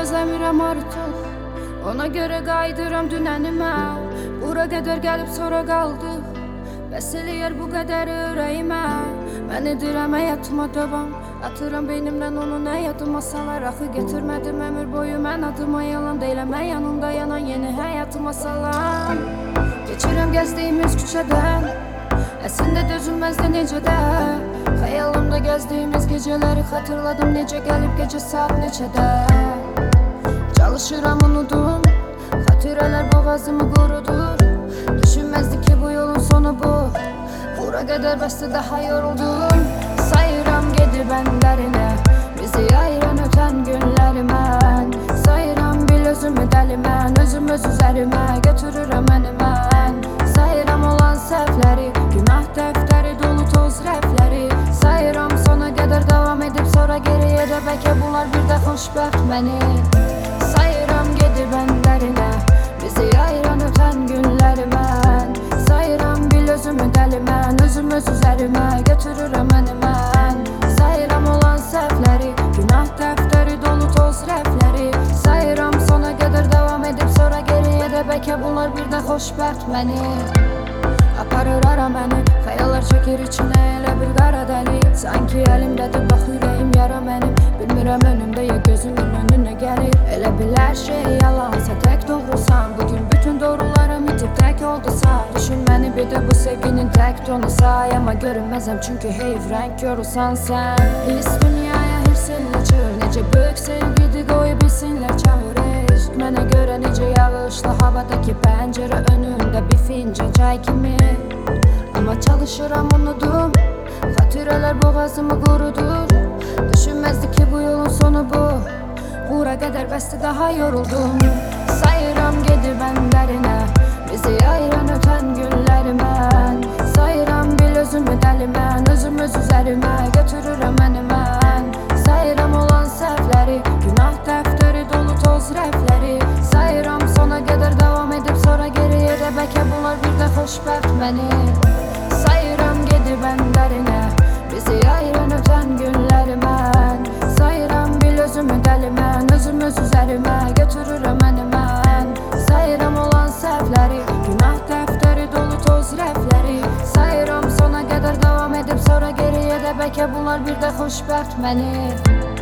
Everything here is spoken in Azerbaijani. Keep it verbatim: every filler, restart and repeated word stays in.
gözləmirəm artıq. Ona görə qayıdıram dünənimə. Bura qədər gəlib sonra qaldıq. Bəs eləyər bu qədər ürəyimə. Mən edirəm həyatıma davam. Atıram beynimdən onu nə yadıma salar. Axı getirmədim ömür boyu mən adıma yalan deyləmə. Yanında yanan yeni həyatıma salam. Geçirəm gəzdiyimiz küçədən. Əslində dözülməzdə necə də. Xəyalımda gəzdiyimiz gecələri xatırladım. Necə gəlib gecə saat neçədə. Çalışıram unudum. Xatirələr boğazımı qurudur. Düşünməzdi ki bu yolun sonu bu. Bura qədər bəsdə daha yoruldum. Sayıram gedib ənlərinə. Bizi ayıran ötən günləri mən. Sayıram bil özümü dəli mən. Özüm öz üzərimə götürürəm məni mən. Sayıram olan səhvləri. Günah dəftəri dolu toz rəfləri. Sayıram sona qədər davam edib sonra geriyə də bəlkə bunlar bir də xoşbəxt məni. Sayıram gedib ənlərinə. Bizi ayıran ötən günləri mən. Sayıram bil özümü dəli mən. Özüm öz üzərimə götürürəm məni mən. Sayıram olan səhvləri. Günah dəftəri dolu toz rəfləri. Sayıram sona qədər davam edib sonra geriyə də bəlkə bunlar bir də xoşbəxt məni. Aparır ara məni, xəyallar çəkir içinə elə bir qara dəli. Sanki əlimdədir bax ürəyim yara mənim. Bilmirəm önümdə ya gözümün önünə gəlir. Elə bil hər şey yalansa tək doğrusan. Bugün bütün doğrularım itib tək oldusa. Düşün məni bir də bu sevginin tək tonu say. Amma görünməzəm çünki heyv rəng görürsən sən. His dünyaya hirsinlə çığır. Necə böyük sevgidir qoyu bilsinlər çağır. Eşq mənə görə necə yağışlı havadakı pəncərə önündə bir fincan çay kimi. Amma çalışıram unudum. Xatirələr boğazımı qurudur. Düşünməzdi ki bu yolun sonu bu. Bura qədər bəsdə daha yoruldum. Sayıram gedib ənlərinə. Bizi ayıran ötən günləri mən. Sayıram bil özümü dəli mən. Özüm öz üzərimə götürürəm məni mən. Sayıram olan səhvləri. Günah dəftəri dolu toz rəfləri. Sayıram sona qədər davam edib sonra geriyə də bəlkə bunlar bir də xoşbəxt məni. Sayıram gedib ənlərinə. Bizi ayıran ötən günləri mən. Sayıram bil özümü dəli mən. Özüm öz üzərimə götürürəm məni mən. Sayıram olan səhvləri. Günah dəftəri dolu toz rəfləri. Sayıram sona qədər davam edib sonra geriyə də bəlkə bunlar bir də xoşbəxt məni.